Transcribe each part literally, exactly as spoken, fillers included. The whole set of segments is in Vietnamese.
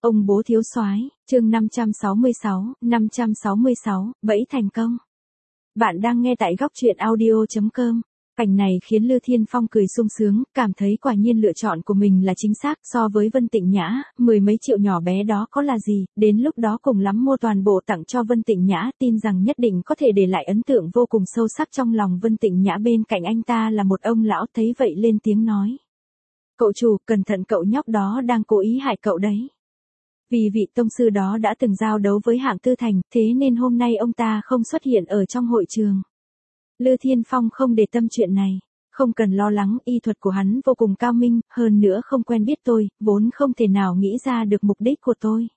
Ông bố thiếu soái, chương năm trăm sáu mươi sáu, năm trăm sáu mươi sáu, bẫy thành công. Bạn đang nghe tại góc truyện audio chấm com. Cảnh này khiến Lư Thiên Phong cười sung sướng, cảm thấy quả nhiên lựa chọn của mình là chính xác. So với Vân Tịnh Nhã, mười mấy triệu nhỏ bé đó có là gì, đến lúc đó cùng lắm mua toàn bộ tặng cho Vân Tịnh Nhã, tin rằng nhất định có thể để lại ấn tượng vô cùng sâu sắc trong lòng Vân Tịnh Nhã. Bên cạnh anh ta là một ông lão, thấy vậy lên tiếng nói: "Cậu chủ, cẩn thận, cậu nhóc đó đang cố ý hại cậu đấy." Vì vị tông sư đó đã từng giao đấu với Hạng Tư Thành, thế nên hôm nay ông ta không xuất hiện ở trong hội trường. Lư Thiên Phong không để tâm chuyện này. Không cần lo lắng, y thuật của hắn vô cùng cao minh, hơn nữa không quen biết tôi, vốn không thể nào nghĩ ra được mục đích của tôi.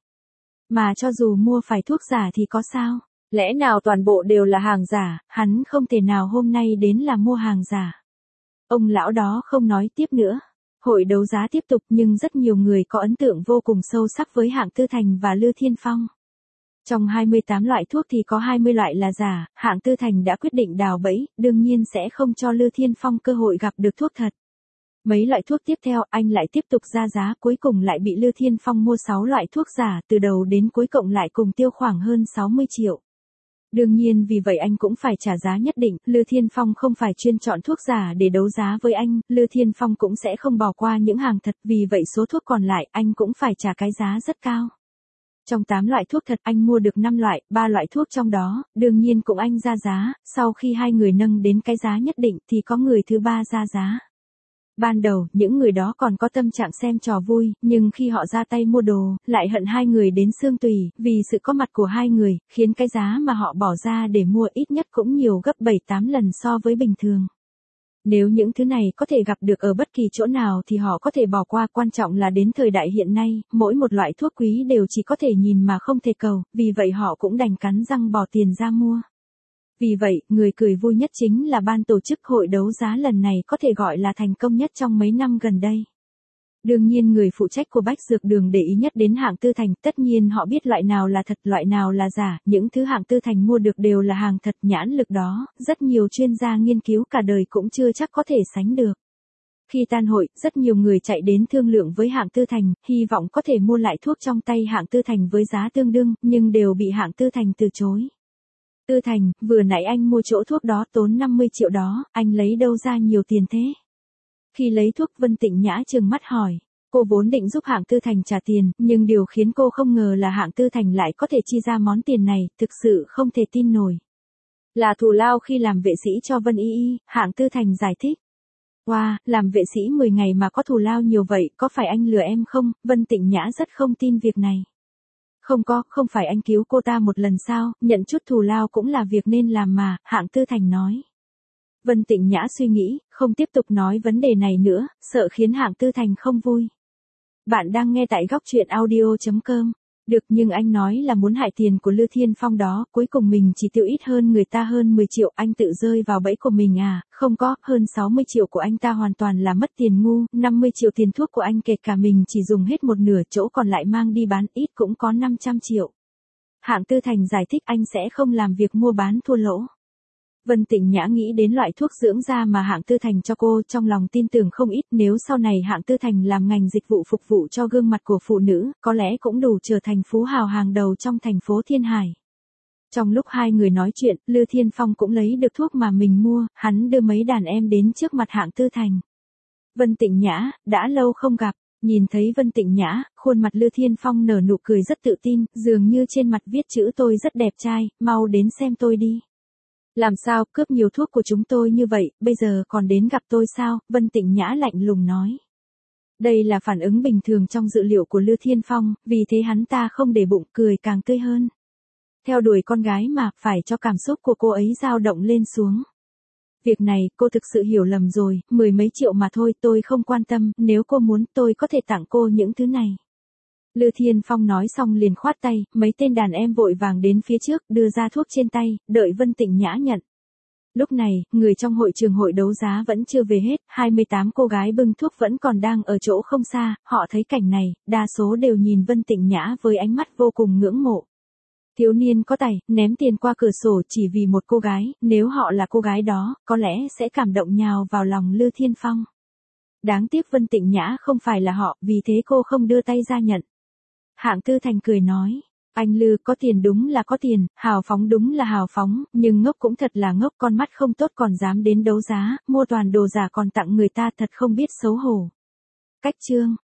Mà cho dù mua phải thuốc giả thì có sao? Lẽ nào toàn bộ đều là hàng giả, hắn không thể nào hôm nay đến là mua hàng giả. Ông lão đó không nói tiếp nữa. Hội đấu giá tiếp tục, nhưng rất nhiều người có ấn tượng vô cùng sâu sắc với Hạng Tư Thành và Lư Thiên Phong. Trong hai mươi tám loại thuốc thì có hai mươi loại là giả, Hạng Tư Thành đã quyết định đào bẫy, đương nhiên sẽ không cho Lư Thiên Phong cơ hội gặp được thuốc thật. Mấy loại thuốc tiếp theo anh lại tiếp tục ra giá, cuối cùng lại bị Lư Thiên Phong mua sáu loại thuốc giả, từ đầu đến cuối cộng lại cùng tiêu khoảng hơn sáu mươi triệu. Đương nhiên vì vậy anh cũng phải trả giá nhất định, Lư Thiên Phong không phải chuyên chọn thuốc giả để đấu giá với anh, Lư Thiên Phong cũng sẽ không bỏ qua những hàng thật, vì vậy số thuốc còn lại anh cũng phải trả cái giá rất cao. Trong tám loại thuốc thật anh mua được năm loại, ba loại thuốc trong đó, đương nhiên cũng anh ra giá, sau khi hai người nâng đến cái giá nhất định thì có người thứ ba ra giá. Ban đầu, những người đó còn có tâm trạng xem trò vui, nhưng khi họ ra tay mua đồ, lại hận hai người đến xương tủy, vì sự có mặt của hai người, khiến cái giá mà họ bỏ ra để mua ít nhất cũng nhiều gấp bảy tám lần so với bình thường. Nếu những thứ này có thể gặp được ở bất kỳ chỗ nào thì họ có thể bỏ qua, quan trọng là đến thời đại hiện nay, mỗi một loại thuốc quý đều chỉ có thể nhìn mà không thể cầu, vì vậy họ cũng đành cắn răng bỏ tiền ra mua. Vì vậy, người cười vui nhất chính là ban tổ chức hội đấu giá lần này, có thể gọi là thành công nhất trong mấy năm gần đây. Đương nhiên người phụ trách của Bách Dược Đường để ý nhất đến Hạng Tư Thành, tất nhiên họ biết loại nào là thật, loại nào là giả, những thứ Hạng Tư Thành mua được đều là hàng thật, nhãn lực đó, rất nhiều chuyên gia nghiên cứu cả đời cũng chưa chắc có thể sánh được. Khi tan hội, rất nhiều người chạy đến thương lượng với Hạng Tư Thành, hy vọng có thể mua lại thuốc trong tay Hạng Tư Thành với giá tương đương, nhưng đều bị Hạng Tư Thành từ chối. Tư Thành, vừa nãy anh mua chỗ thuốc đó tốn năm mươi triệu đó, anh lấy đâu ra nhiều tiền thế? Khi lấy thuốc, Vân Tịnh Nhã trừng mắt hỏi. Cô vốn định giúp Hạng Tư Thành trả tiền, nhưng điều khiến cô không ngờ là Hạng Tư Thành lại có thể chi ra món tiền này, thực sự không thể tin nổi. Là thù lao khi làm vệ sĩ cho Vân Y Y, Hạng Tư Thành giải thích. Wow, làm vệ sĩ mười ngày mà có thù lao nhiều vậy, có phải anh lừa em không? Vân Tịnh Nhã rất không tin việc này. Không có, không phải anh cứu cô ta một lần sao, nhận chút thù lao cũng là việc nên làm mà, Hạng Tư Thành nói. Vân Tịnh Nhã suy nghĩ, không tiếp tục nói vấn đề này nữa, sợ khiến Hạng Tư Thành không vui. Bạn đang nghe tại góc truyện audio chấm com. Được, nhưng anh nói là muốn hại tiền của Lư Thiên Phong đó, cuối cùng mình chỉ tiêu ít hơn người ta hơn mười triệu, anh tự rơi vào bẫy của mình à? Không có, hơn sáu mươi triệu của anh ta hoàn toàn là mất tiền ngu, năm mươi triệu tiền thuốc của anh kể cả mình chỉ dùng hết một nửa, chỗ còn lại mang đi bán ít cũng có năm trăm triệu. Hạng Tư Thành giải thích anh sẽ không làm việc mua bán thua lỗ. Vân Tịnh Nhã nghĩ đến loại thuốc dưỡng da mà Hạng Tư Thành cho cô, trong lòng tin tưởng không ít, nếu sau này Hạng Tư Thành làm ngành dịch vụ phục vụ cho gương mặt của phụ nữ, có lẽ cũng đủ trở thành phú hào hàng đầu trong thành phố Thiên Hải. Trong lúc hai người nói chuyện, Lư Thiên Phong cũng lấy được thuốc mà mình mua, hắn đưa mấy đàn em đến trước mặt Hạng Tư Thành. Vân Tịnh Nhã, đã lâu không gặp. Nhìn thấy Vân Tịnh Nhã, khuôn mặt Lư Thiên Phong nở nụ cười rất tự tin, dường như trên mặt viết chữ tôi rất đẹp trai, mau đến xem tôi đi. Làm sao, cướp nhiều thuốc của chúng tôi như vậy, bây giờ còn đến gặp tôi sao? Vân Tịnh Nhã lạnh lùng nói. Đây là phản ứng bình thường trong dự liệu của Lư Thiên Phong, vì thế hắn ta không để bụng, cười càng tươi hơn. Theo đuổi con gái mà, phải cho cảm xúc của cô ấy dao động lên xuống. Việc này, cô thực sự hiểu lầm rồi, mười mấy triệu mà thôi, tôi không quan tâm, nếu cô muốn, tôi có thể tặng cô những thứ này. Lư Thiên Phong nói xong liền khoát tay, mấy tên đàn em vội vàng đến phía trước, đưa ra thuốc trên tay, đợi Vân Tịnh Nhã nhận. Lúc này, người trong hội trường hội đấu giá vẫn chưa về hết, hai mươi tám cô gái bưng thuốc vẫn còn đang ở chỗ không xa, họ thấy cảnh này, đa số đều nhìn Vân Tịnh Nhã với ánh mắt vô cùng ngưỡng mộ. Thiếu niên có tài, ném tiền qua cửa sổ chỉ vì một cô gái, nếu họ là cô gái đó, có lẽ sẽ cảm động nhào vào lòng Lư Thiên Phong. Đáng tiếc Vân Tịnh Nhã không phải là họ, vì thế cô không đưa tay ra nhận. Hạng Tư Thành cười nói. Anh Lư, có tiền đúng là có tiền, hào phóng đúng là hào phóng, nhưng ngốc cũng thật là ngốc, con mắt không tốt còn dám đến đấu giá, mua toàn đồ giả còn tặng người ta, thật không biết xấu hổ. Cách chương